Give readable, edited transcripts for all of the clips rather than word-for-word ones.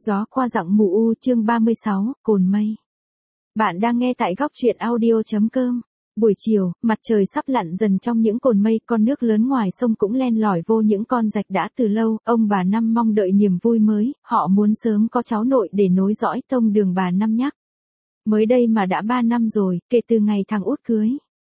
Gió qua giọng mù u chương 36, Cồn Mây. Bạn đang nghe tại góc truyện audio.com. Buổi chiều, mặt trời sắp lặn dần trong những cồn mây, con nước lớn ngoài sông cũng len lỏi vô những con rạch đã từ lâu, ông bà Năm mong đợi niềm vui mới, họ muốn sớm có cháu nội để nối dõi tông đường bà Năm nhắc. Mới đây mà đã 3 năm rồi, kể từ ngày thằng út cưới.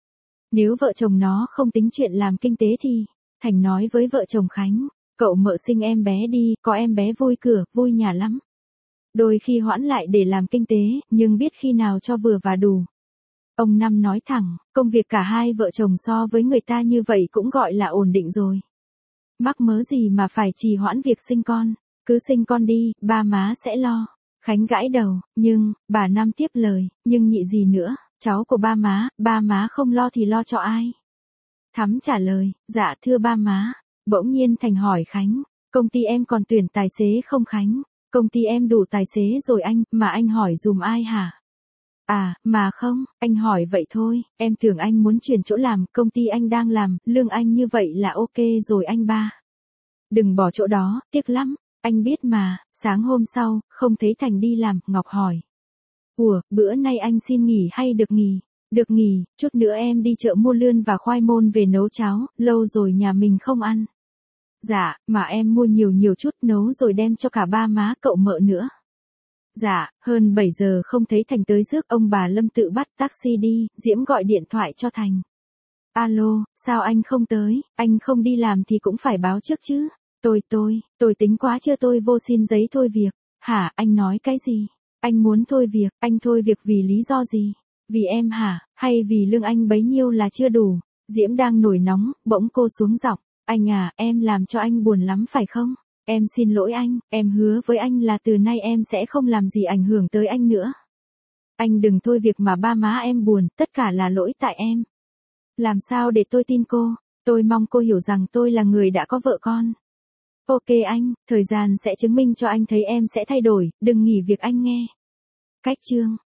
Nếu vợ chồng nó không tính chuyện làm kinh tế thì, Thành nói với vợ chồng Khánh, cậu mợ sinh em bé đi, có em bé vui cửa, vui nhà lắm. Đôi khi hoãn lại để làm kinh tế, nhưng biết khi nào cho vừa và đủ. Ông Năm nói thẳng, công việc cả hai vợ chồng so với người ta như vậy cũng gọi là ổn định rồi. Mắc mớ gì mà phải trì hoãn việc sinh con, cứ sinh con đi, ba má sẽ lo. Khánh gãi đầu, nhưng, bà Năm tiếp lời, nhưng nhị gì nữa, cháu của ba má không lo thì lo cho ai? Thắm trả lời, dạ thưa ba má. Bỗng nhiên Thành hỏi Khánh, công ty em còn tuyển tài xế không Khánh? Công ty em đủ tài xế rồi anh, mà anh hỏi dùm ai hả? À, mà không, anh hỏi vậy thôi, em tưởng anh muốn chuyển chỗ làm, công ty anh đang làm, lương anh như vậy là ok rồi anh ba. Đừng bỏ chỗ đó, tiếc lắm, anh biết mà. Sáng hôm sau, không thấy Thành đi làm, Ngọc hỏi. Ủa, bữa nay anh xin nghỉ hay được nghỉ? Được nghỉ, chút nữa em đi chợ mua lươn và khoai môn về nấu cháo, lâu rồi nhà mình không ăn. Dạ, mà em mua nhiều chút nấu rồi đem cho cả ba má cậu mợ nữa. Dạ, hơn 7 giờ không thấy Thành tới rước, ông bà Lâm tự bắt taxi đi, Diễm gọi điện thoại cho Thành. Alo, sao anh không tới, anh không đi làm thì cũng phải báo trước chứ. Tôi tính quá chưa, tôi vô xin giấy thôi việc. Hả, anh nói cái gì? Anh muốn thôi việc, anh thôi việc vì lý do gì? Vì em hả, hay vì lương anh bấy nhiêu là chưa đủ? Diễm đang nổi nóng, bỗng cô xuống giọng. Anh à, em làm cho anh buồn lắm phải không? Em xin lỗi anh, em hứa với anh là từ nay em sẽ không làm gì ảnh hưởng tới anh nữa. Anh đừng thôi việc mà ba má em buồn, tất cả là lỗi tại em. Làm sao để tôi tin cô? Tôi mong cô hiểu rằng tôi là người đã có vợ con. Ok anh, thời gian sẽ chứng minh cho anh thấy em sẽ thay đổi, đừng nghỉ việc anh nghe. Cách chương